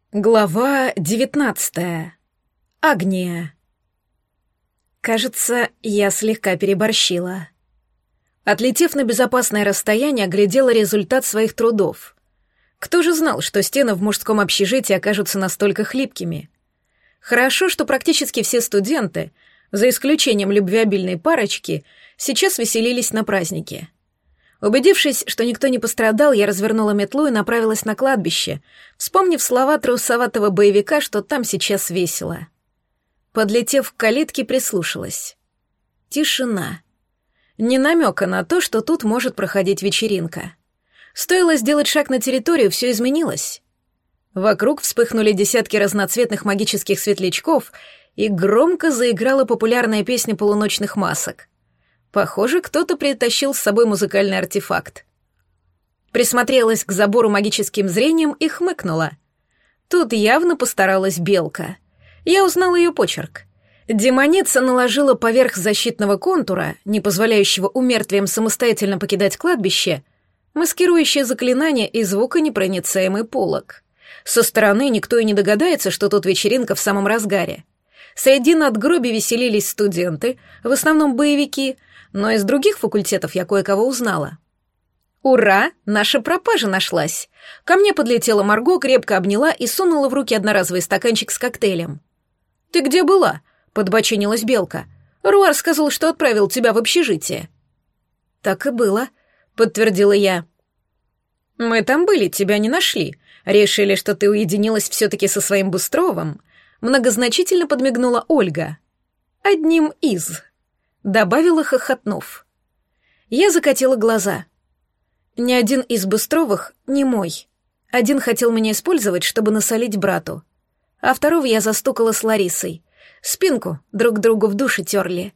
Глава 19. Агния. Кажется, я слегка переборщила. Отлетев на безопасное расстояние, оглядела результат своих трудов. Кто же знал, что стены в мужском общежитии окажутся настолько хлипкими? Хорошо, что практически все студенты, за исключением любвеобильной парочки, сейчас веселились на празднике. Убедившись, что никто не пострадал, я развернула метлу и направилась на кладбище, вспомнив слова трусоватого боевика, что там сейчас весело. Подлетев к калитке, прислушалась. Тишина. Ни намека на то, что тут может проходить вечеринка. Стоило сделать шаг на территорию, все изменилось. Вокруг вспыхнули десятки разноцветных магических светлячков, и громко заиграла популярная песня полуночных масок. Похоже, кто-то притащил с собой музыкальный артефакт. Присмотрелась к забору магическим зрением и хмыкнула. Тут явно постаралась белка. Я узнала ее почерк. Демоница наложила поверх защитного контура, не позволяющего умертвиям самостоятельно покидать кладбище, маскирующее заклинание и звуконепроницаемый полог. Со стороны никто и не догадается, что тут вечеринка в самом разгаре. Среди надгробий веселились студенты, в основном боевики, но из других факультетов я кое-кого узнала. «Ура! Наша пропажа нашлась!» Ко мне подлетела Марго, крепко обняла и сунула в руки одноразовый стаканчик с коктейлем. «Ты где была?» — подбоченилась Белка. «Руар сказал, что отправил тебя в общежитие». «Так и было», — подтвердила я. «Мы там были, тебя не нашли. Решили, что ты уединилась все-таки со своим Бустровым». Многозначительно подмигнула Ольга. «Одним из», — добавила, хохотнув. Я закатила глаза. Ни один из Быстровых не мой. Один хотел меня использовать, чтобы насолить брату. А второго я застукала с Ларисой. Спинку друг другу в душе терли.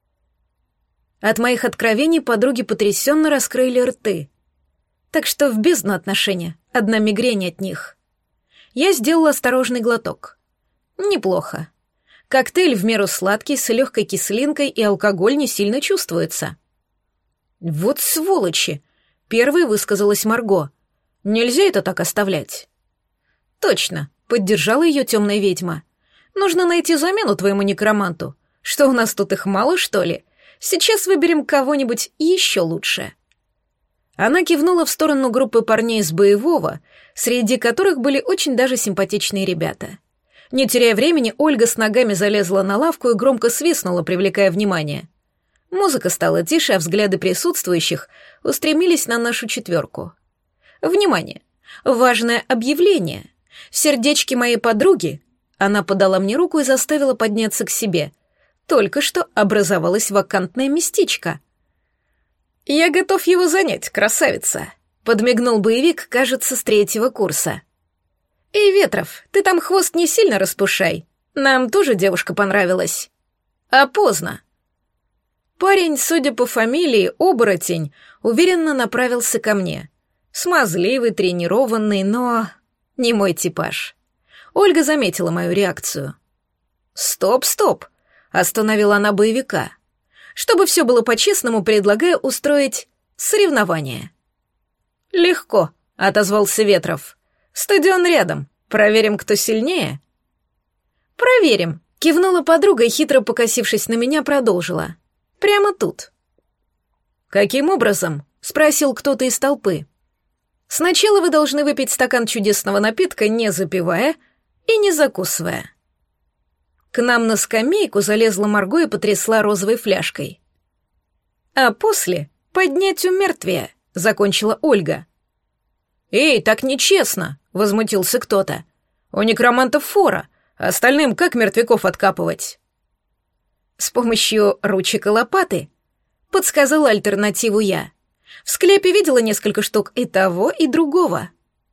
От моих откровений подруги потрясенно раскрыли рты. Так что в бездну отношения, одна мигрень от них. Я сделала осторожный глоток. Неплохо. Коктейль в меру сладкий, с легкой кислинкой, и алкоголь не сильно чувствуется. «Вот сволочи!» — первой высказалась Марго. «Нельзя это так оставлять». «Точно», — поддержала ее темная ведьма. «Нужно найти замену твоему некроманту. Что, у нас тут их мало, что ли? Сейчас выберем кого-нибудь еще лучше». Она кивнула в сторону группы парней из боевого, среди которых были очень даже симпатичные ребята. Не теряя времени, Ольга с ногами залезла на лавку и громко свистнула, привлекая внимание. Музыка стала тише, а взгляды присутствующих устремились на нашу четверку. «Внимание! Важное объявление! В сердечке моей подруги...» Она подала мне руку и заставила подняться к себе. «Только что образовалось вакантное местечко». «Я готов его занять, красавица», — подмигнул боевик, кажется, с 3-го курса. «Эй, Ветров, ты там хвост не сильно распушай. Нам тоже девушка понравилась». «А поздно». Парень, судя по фамилии, оборотень, уверенно направился ко мне. Смазливый, тренированный, но не мой типаж. Ольга заметила мою реакцию. «Стоп, стоп!» — остановила она боевика. «Чтобы все было по-честному, предлагаю устроить соревнование». «Легко», — отозвался Ветров. «Стадион рядом. Проверим, кто сильнее?» «Проверим», — кивнула подруга и, хитро покосившись на меня, продолжила. «Прямо тут». «Каким образом?» — спросил кто-то из толпы. «Сначала вы должны выпить стакан чудесного напитка, не запивая и не закусывая». К нам на скамейку залезла Марго и потрясла розовой фляжкой. «А после поднять у мертвия», — закончила Ольга. «Эй, так нечестно!» — возмутился кто-то. «У некромантов фора, а остальным как мертвяков откапывать?» «С помощью ручек и лопаты», — подсказала альтернативу я. «В склепе видела несколько штук и того, и другого».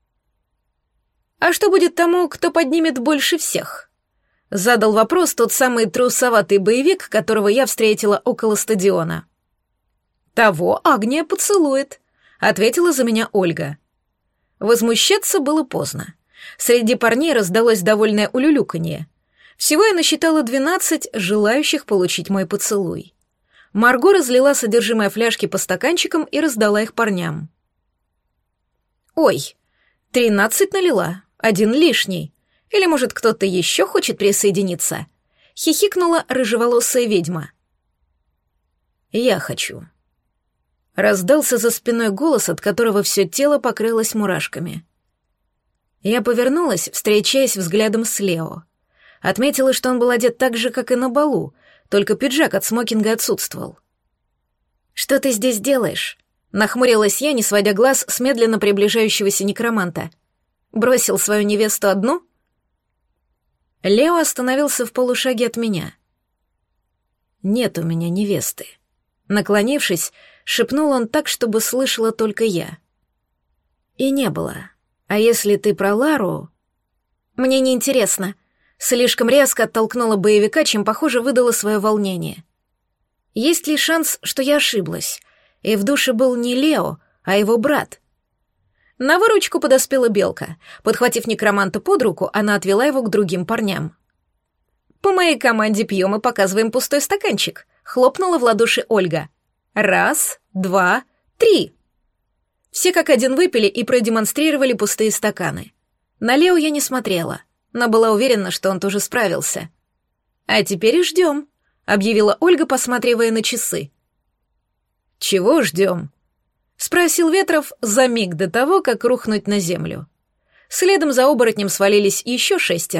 «А что будет тому, кто поднимет больше всех?» — задал вопрос тот самый трусоватый боевик, которого я встретила около стадиона. «Того Агния поцелует», — ответила за меня Ольга. Возмущаться было поздно. Среди парней раздалось довольное улюлюканье. Всего я насчитала 12 желающих получить мой поцелуй. Марго разлила содержимое фляжки по стаканчикам и раздала их парням. «Ой, 13 налила, один лишний», Или, может, кто-то еще хочет присоединиться?» — хихикнула рыжеволосая ведьма. «Я хочу». Раздался за спиной голос, от которого все тело покрылось мурашками. Я повернулась, встречаясь взглядом с Лео. Отметила, что он был одет так же, как и на балу, только пиджак от смокинга отсутствовал. «Что ты здесь делаешь?» — нахмурилась я, не сводя глаз с медленно приближающегося некроманта. «Бросил свою невесту одну?» Лео остановился в полушаге от меня. «Нет у меня невесты». Наклонившись, шепнул он так, чтобы слышала только я. «И не было. А если ты про Лару...» «Мне неинтересно». Слишком резко оттолкнула боевика, чем, похоже, выдала свое волнение. Есть ли шанс, что я ошиблась, и в душе был не Лео, а его брат? На выручку подоспела Белка. Подхватив некроманта под руку, она отвела его к другим парням. «По моей команде пьем и показываем пустой стаканчик», — хлопнула в ладоши Ольга. 1, 2, 3. Все как один выпили и продемонстрировали пустые стаканы. На Лео я не смотрела, но была уверена, что он тоже справился. «А теперь и ждем», — объявила Ольга, посматривая на часы. «Чего ждем?» — спросил Ветров за миг до того, как рухнуть на землю. Следом за оборотнем свалились еще 6.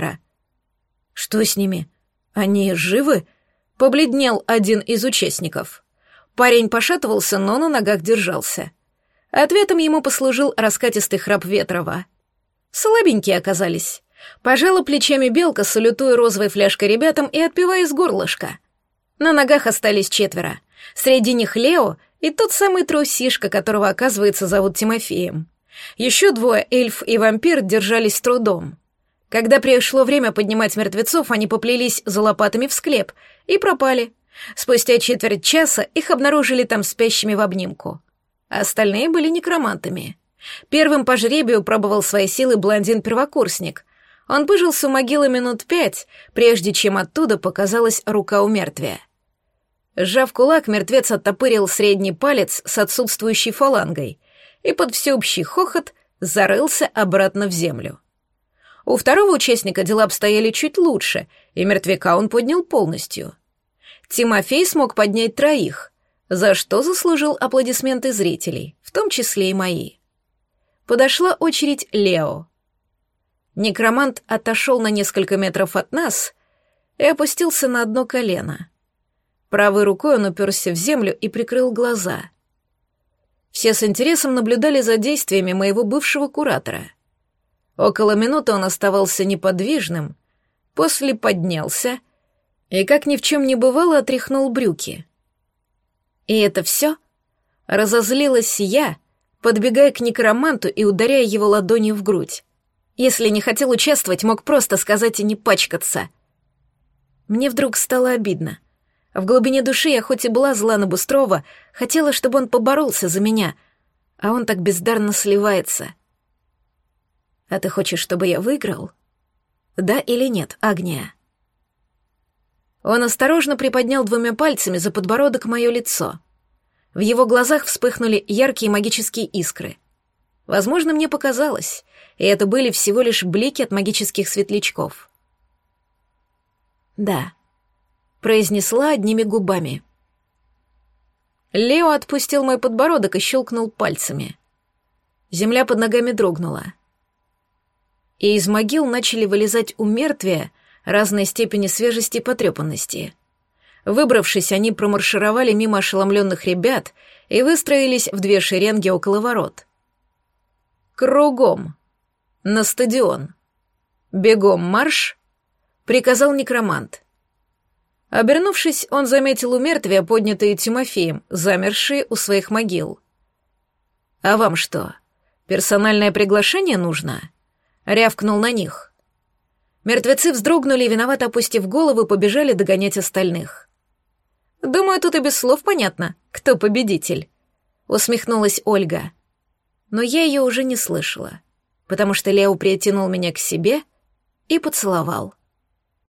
«Что с ними? Они живы?» — побледнел один из участников. Парень пошатывался, но на ногах держался. Ответом ему послужил раскатистый храп Ветрова. Слабенькие оказались. Пожала плечами Белка, салютуя розовой фляжкой ребятам и отпивая из горлышка. На ногах остались 4. Среди них Лео и тот самый трусишка, которого, оказывается, зовут Тимофеем. Еще 2, эльф и вампир, держались с трудом. Когда пришло время поднимать мертвецов, они поплелись за лопатами в склеп и пропали. Спустя четверть часа их обнаружили там спящими в обнимку. Остальные были некромантами. Первым по жребию пробовал свои силы блондин-первокурсник. Он пыжился у могилы минут 5, прежде чем оттуда показалась рука у мертвия. Сжав кулак, мертвец оттопырил средний палец с отсутствующей фалангой и под всеобщий хохот зарылся обратно в землю. У второго участника дела обстояли чуть лучше, и мертвяка он поднял полностью. Тимофей смог поднять 3, за что заслужил аплодисменты зрителей, в том числе и мои. Подошла очередь Лео. Некромант отошел на несколько метров от нас и опустился на одно колено. Правой рукой он уперся в землю и прикрыл глаза. Все с интересом наблюдали за действиями моего бывшего куратора. Около минуты он оставался неподвижным, после поднялся и, как ни в чем не бывало, отряхнул брюки. И это все? Разозлилась я, подбегая к некроманту и ударяя его ладонью в грудь. Если не хотел участвовать, мог просто сказать и не пачкаться. Мне вдруг стало обидно. В глубине души я хоть и была зла на Быстрова, хотела, чтобы он поборолся за меня, а он так бездарно сливается. А ты хочешь, чтобы я выиграл? Да или нет, Агния? Он осторожно приподнял 2 пальцами за подбородок мое лицо. В его глазах вспыхнули яркие магические искры. Возможно, мне показалось, и это были всего лишь блики от магических светлячков. «Да», — произнесла одними губами. Лео отпустил мой подбородок и щелкнул пальцами. Земля под ногами дрогнула. И из могил начали вылезать у мертвия разной степени свежести и потрепанности. Выбравшись, они промаршировали мимо ошеломленных ребят и выстроились в 2 шеренги около ворот. «Кругом! На стадион! Бегом марш!» — приказал некромант. Обернувшись, он заметил у мертвия, поднятые Тимофеем, замершие у своих могил. «А вам что, персональное приглашение нужно?» — рявкнул на них. Мертвецы вздрогнули и, виновато опустив головы, побежали догонять остальных. «Думаю, тут и без слов понятно, кто победитель», — усмехнулась Ольга. Но я ее уже не слышала, потому что Лео притянул меня к себе и поцеловал.